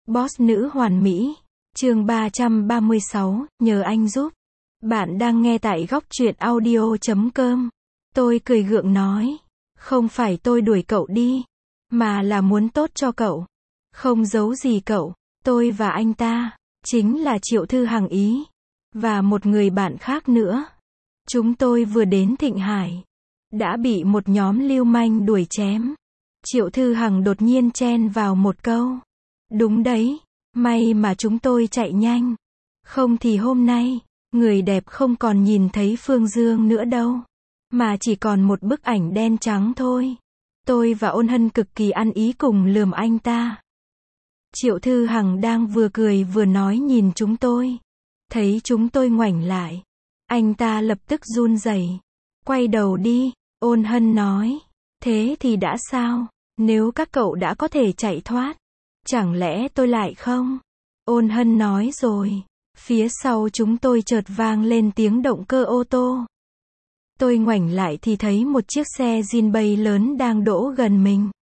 Boss nữ hoàn mỹ. Chương 336, nhờ anh giúp. Bạn đang nghe tại góc truyện audio.com. Tôi cười gượng nói. Không phải tôi đuổi cậu đi, mà là muốn tốt cho cậu. Không giấu gì cậu, tôi và anh ta, chính là Triệu Thư Hằng ý. Và một người bạn khác nữa. Chúng tôi vừa đến Thịnh Hải. Đã bị một nhóm lưu manh đuổi chém. Triệu Thư Hằng đột nhiên chen vào một câu. Đúng đấy, may mà chúng tôi chạy nhanh. Không thì hôm nay, người đẹp không còn nhìn thấy Phương Dương nữa đâu. Mà chỉ còn một bức ảnh đen trắng thôi. Tôi và Ôn Hân cực kỳ ăn ý cùng lườm anh ta. Triệu Thư Hằng đang vừa cười vừa nói nhìn chúng tôi. Thấy chúng tôi ngoảnh lại. Anh ta lập tức run rẩy. Quay đầu đi, Ôn Hân nói. Thế thì đã sao? Nếu các cậu đã có thể chạy thoát, chẳng lẽ tôi lại không? Ôn Hân nói rồi. Phía sau chúng tôi chợt vang lên tiếng động cơ ô tô. Tôi ngoảnh lại thì thấy một chiếc xe Jinbei lớn đang đỗ gần mình.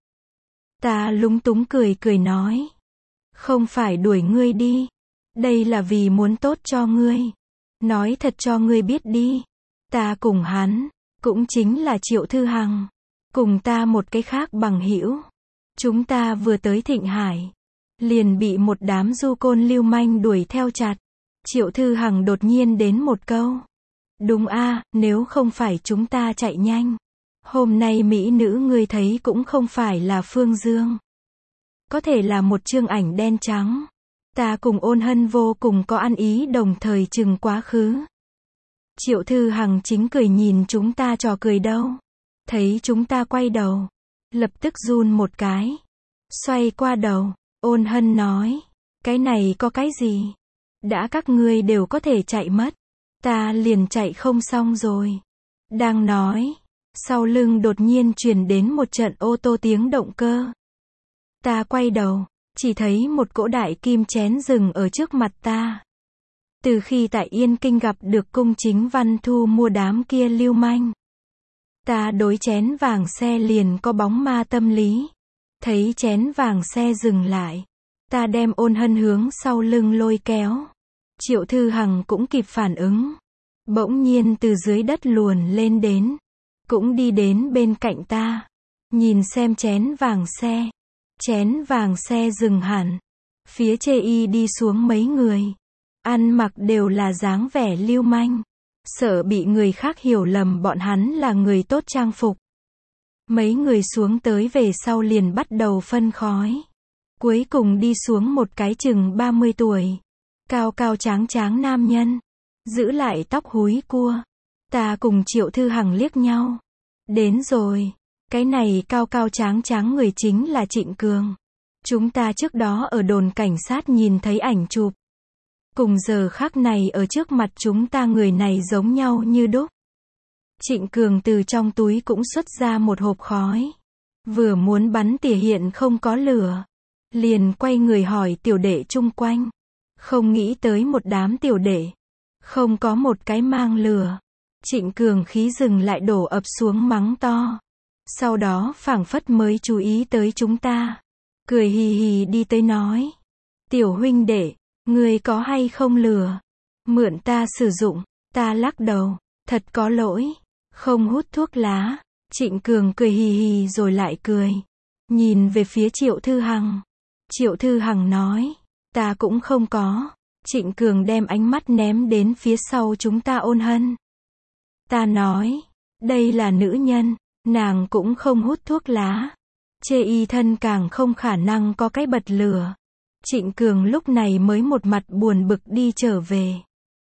Ta lúng túng cười cười nói. Không phải đuổi ngươi đi. Đây là vì muốn tốt cho ngươi. Nói thật cho ngươi biết đi. Ta cùng hắn, cũng chính là Triệu Thư Hằng. Cùng ta một cái khác bằng hữu. Chúng ta vừa tới Thịnh Hải. Liền bị một đám du côn lưu manh đuổi theo chặt. Triệu Thư Hằng đột nhiên đến một câu. Đúng a, nếu không phải chúng ta chạy nhanh. Hôm nay mỹ nữ ngươi thấy cũng không phải là Phương Dương. Có thể là một chương ảnh đen trắng. Ta cùng Ôn Hân vô cùng có ăn ý đồng thời chừng quá khứ. Triệu Thư Hằng chính cười nhìn chúng ta trò cười đâu. Thấy chúng ta quay đầu. Lập tức run một cái. Xoay qua đầu. Ôn Hân nói. Cái này có cái gì? Đã các ngươi đều có thể chạy mất. Ta liền chạy không xong rồi. Đang nói. Sau lưng đột nhiên truyền đến một trận ô tô tiếng động cơ. Ta quay đầu. Chỉ thấy một cỗ đại kim chén dừng ở trước mặt ta. Từ khi tại Yên Kinh gặp được Cung Chính Văn thu mua đám kia lưu manh. Ta đối chén vàng xe liền có bóng ma tâm lý. Thấy chén vàng xe dừng lại. Ta đem Ôn Hân hướng sau lưng lôi kéo. Triệu Thư Hằng cũng kịp phản ứng. Bỗng nhiên từ dưới đất luồn lên đến. Cũng đi đến bên cạnh ta. Nhìn xem chén vàng xe. Chén vàng xe dừng hẳn. Phía chê y đi xuống mấy người. Ăn mặc đều là dáng vẻ lưu manh. Sợ bị người khác hiểu lầm bọn hắn là người tốt trang phục. Mấy người xuống tới về sau liền bắt đầu phân khói. Cuối cùng đi xuống một cái chừng 30 tuổi. Cao cao tráng tráng nam nhân. Giữ lại tóc húi cua. Ta cùng Triệu Thư Hằng liếc nhau. Đến rồi. Cái này cao cao tráng tráng người chính là Trịnh Cường. Chúng ta trước đó ở đồn cảnh sát nhìn thấy ảnh chụp. Cùng giờ khắc này ở trước mặt chúng ta người này giống nhau như đúc. Trịnh Cường từ trong túi cũng xuất ra một hộp khói. Vừa muốn bắn tỉa hiện không có lửa. Liền quay người hỏi tiểu đệ chung quanh. Không nghĩ tới một đám tiểu đệ. Không có một cái mang lửa. Trịnh Cường khí dừng lại đổ ập xuống mắng to. Sau đó phảng phất mới chú ý tới chúng ta. Cười hì hì đi tới nói. Tiểu huynh đệ, ngươi có hay không lửa? Mượn ta sử dụng. Ta lắc đầu. Thật có lỗi. Không hút thuốc lá. Trịnh Cường cười hì hì rồi lại cười. Nhìn về phía Triệu Thư Hằng. Triệu Thư Hằng nói. Ta cũng không có. Trịnh Cường đem ánh mắt ném đến phía sau chúng ta Ôn Hân. Ta nói. Đây là nữ nhân. Nàng cũng không hút thuốc lá. Chê y thân càng không khả năng có cái bật lửa. Trịnh Cường lúc này mới một mặt buồn bực đi trở về.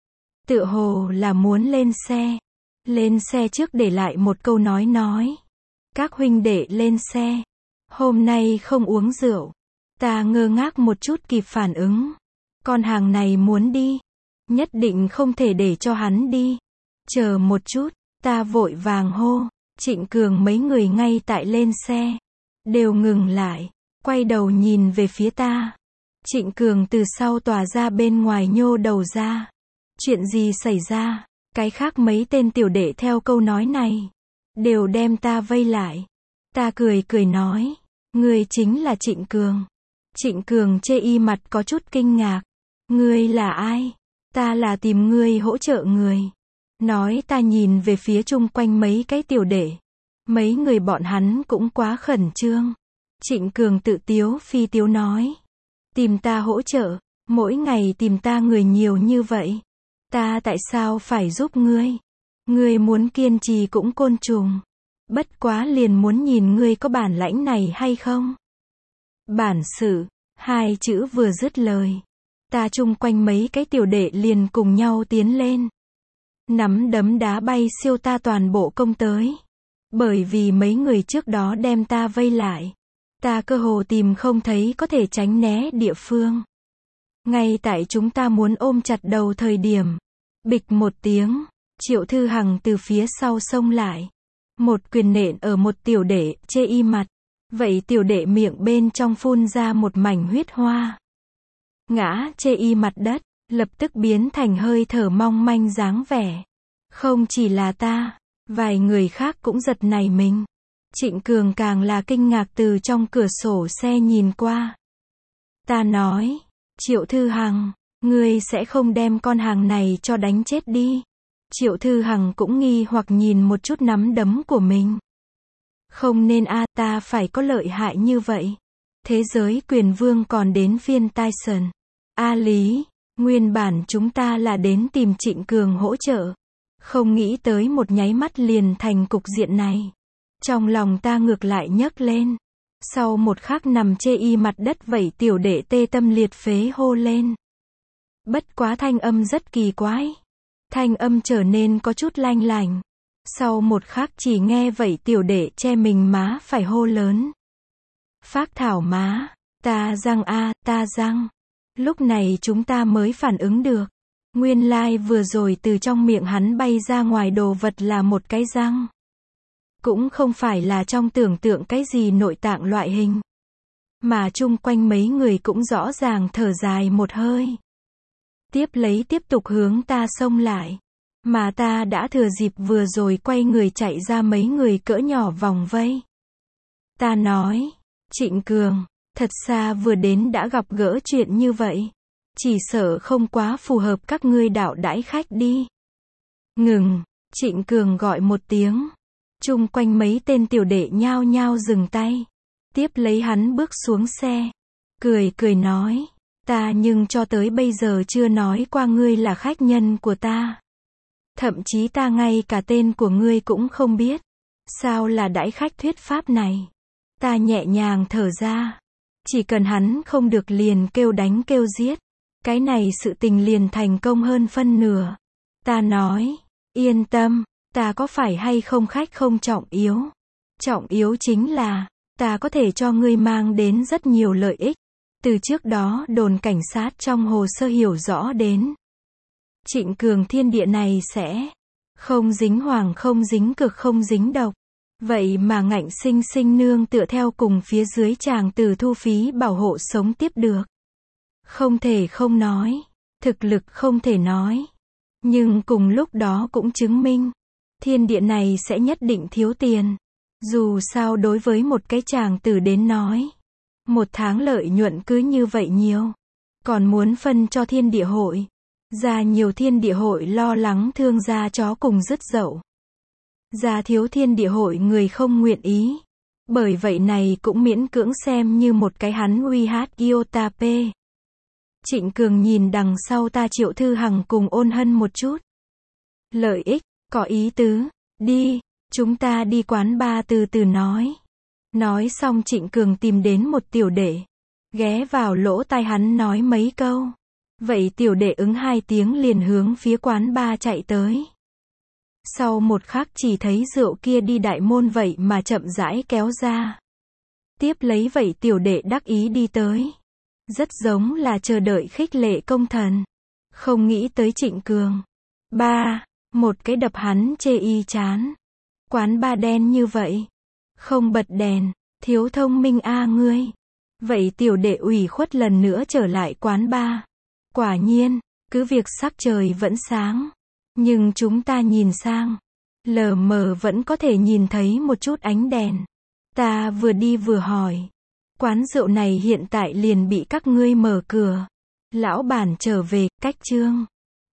Tựa hồ là muốn lên xe. Lên xe trước để lại một câu nói. Các huynh đệ lên xe. Hôm nay không uống rượu. Ta ngơ ngác một chút kịp phản ứng. Con hàng này muốn đi. Nhất định không thể để cho hắn đi. Chờ một chút. Ta vội vàng hô. Trịnh Cường mấy người ngay tại lên xe. Đều ngừng lại. Quay đầu nhìn về phía ta. Trịnh Cường từ sau tòa ra bên ngoài nhô đầu ra. Chuyện gì xảy ra? Cái khác mấy tên tiểu đệ theo câu nói này. Đều đem ta vây lại. Ta cười cười nói. Người chính là Trịnh Cường. Trịnh Cường chê y mặt có chút kinh ngạc. Ngươi là ai? Ta là tìm ngươi hỗ trợ người. Nói ta nhìn về phía chung quanh mấy cái tiểu đệ. Mấy người bọn hắn cũng quá khẩn trương. Trịnh Cường tự tiếu phi tiếu nói. Tìm ta hỗ trợ, mỗi ngày tìm ta người nhiều như vậy. Ta tại sao phải giúp ngươi? Ngươi muốn kiên trì cũng côn trùng. Bất quá liền muốn nhìn ngươi có bản lãnh này hay không? Bản sự, hai chữ vừa dứt lời. Ta chung quanh mấy cái tiểu đệ liền cùng nhau tiến lên. Nắm đấm đá bay siêu ta toàn bộ công tới. Bởi vì mấy người trước đó đem ta vây lại. Ta cơ hồ tìm không thấy có thể tránh né địa phương. Ngay tại chúng ta muốn ôm chặt đầu thời điểm. Bịch một tiếng, Triệu Thư Hằng từ phía sau xông lại. Một quyền nện ở một tiểu đệ, chê y mặt. Vậy tiểu đệ miệng bên trong phun ra một mảnh huyết hoa. Ngã chê y mặt đất, lập tức biến thành hơi thở mong manh dáng vẻ. Không chỉ là ta, vài người khác cũng giật nảy mình. Trịnh Cường càng là kinh ngạc từ trong cửa sổ xe nhìn qua. Ta nói, Triệu Thư Hằng, ngươi sẽ không đem con hàng này cho đánh chết đi. Triệu Thư Hằng cũng nghi hoặc nhìn một chút nắm đấm của mình. Không nên ta phải có lợi hại như vậy. Thế giới quyền vương còn đến phiên Tyson. Lý, nguyên bản chúng ta là đến tìm Trịnh Cường hỗ trợ. Không nghĩ tới một nháy mắt liền thành cục diện này. Trong lòng ta ngược lại nhấc lên. Sau một khắc nằm chê y mặt đất vậy tiểu đệ tê tâm liệt phế hô lên. Bất quá thanh âm rất kỳ quái. Thanh âm trở nên có chút lanh lành. Sau một khắc chỉ nghe vậy tiểu đệ che mình má phải hô lớn. Phác thảo má, ta răng ta răng. Lúc này chúng ta mới phản ứng được. Nguyên lai vừa rồi từ trong miệng hắn bay ra ngoài đồ vật là một cái răng. Cũng không phải là trong tưởng tượng cái gì nội tạng loại hình. Mà chung quanh mấy người cũng rõ ràng thở dài một hơi. Tiếp lấy tiếp tục hướng ta xông lại. Mà ta đã thừa dịp vừa rồi quay người chạy ra mấy người cỡ nhỏ vòng vây. Ta nói, Trịnh Cường, thật xa vừa đến đã gặp gỡ chuyện như vậy. Chỉ sợ không quá phù hợp các ngươi đạo đãi khách đi. Ngừng, Trịnh Cường gọi một tiếng. Chung quanh mấy tên tiểu đệ nhao nhao dừng tay. Tiếp lấy hắn bước xuống xe. Cười nói, ta nhưng cho tới bây giờ chưa nói qua ngươi là khách nhân của ta. Thậm chí ta ngay cả tên của ngươi cũng không biết. Sao là đãi khách thuyết pháp này? Ta nhẹ nhàng thở ra. Chỉ cần hắn không được liền kêu đánh kêu giết. Cái này sự tình liền thành công hơn phân nửa. Ta nói, yên tâm, ta có phải hay không khách không trọng yếu. Trọng yếu chính là, ta có thể cho ngươi mang đến rất nhiều lợi ích. Từ trước đó đồn cảnh sát trong hồ sơ hiểu rõ đến. Trịnh Cường thiên địa này sẽ không dính hoàng không dính cực không dính độc. Vậy mà ngạnh sinh sinh nương tựa theo cùng phía dưới chàng tử thu phí bảo hộ sống tiếp được. Không thể không nói. Thực lực không thể nói. Nhưng cùng lúc đó cũng chứng minh. Thiên địa này sẽ nhất định thiếu tiền. Dù sao đối với một cái chàng tử đến nói. Một tháng lợi nhuận cứ như vậy nhiều. Còn muốn phân cho thiên địa hội. Ra nhiều thiên địa hội lo lắng thương gia chó cùng dứt dậu. Ra thiếu thiên địa hội người không nguyện ý. Bởi vậy này cũng miễn cưỡng xem như một cái hắn uy hát iota p. Trịnh Cường nhìn đằng sau ta Triệu Thư Hằng cùng Ôn Hân một chút. Lợi ích, có ý tứ, đi, chúng ta đi quán bar từ từ nói. Nói xong Trịnh Cường tìm đến một tiểu đệ. Ghé vào lỗ tai hắn nói mấy câu. Vậy tiểu đệ ứng 2 tiếng liền hướng phía quán bar chạy tới. Sau một khắc chỉ thấy rượu kia đi đại môn vậy mà chậm rãi kéo ra. Tiếp lấy vậy tiểu đệ đắc ý đi tới. Rất giống là chờ đợi khích lệ công thần. Không nghĩ tới Trịnh Cường. Một cái đập hắn chê y chán. Quán bar đen như vậy. Không bật đèn, thiếu thông minh ngươi. Vậy tiểu đệ ủy khuất lần nữa trở lại quán bar. Quả nhiên, cứ việc sắc trời vẫn sáng. Nhưng chúng ta nhìn sang. Lờ mờ vẫn có thể nhìn thấy một chút ánh đèn. Ta vừa đi vừa hỏi. Quán rượu này hiện tại liền bị các ngươi mở cửa. Lão bản trở về, cách chương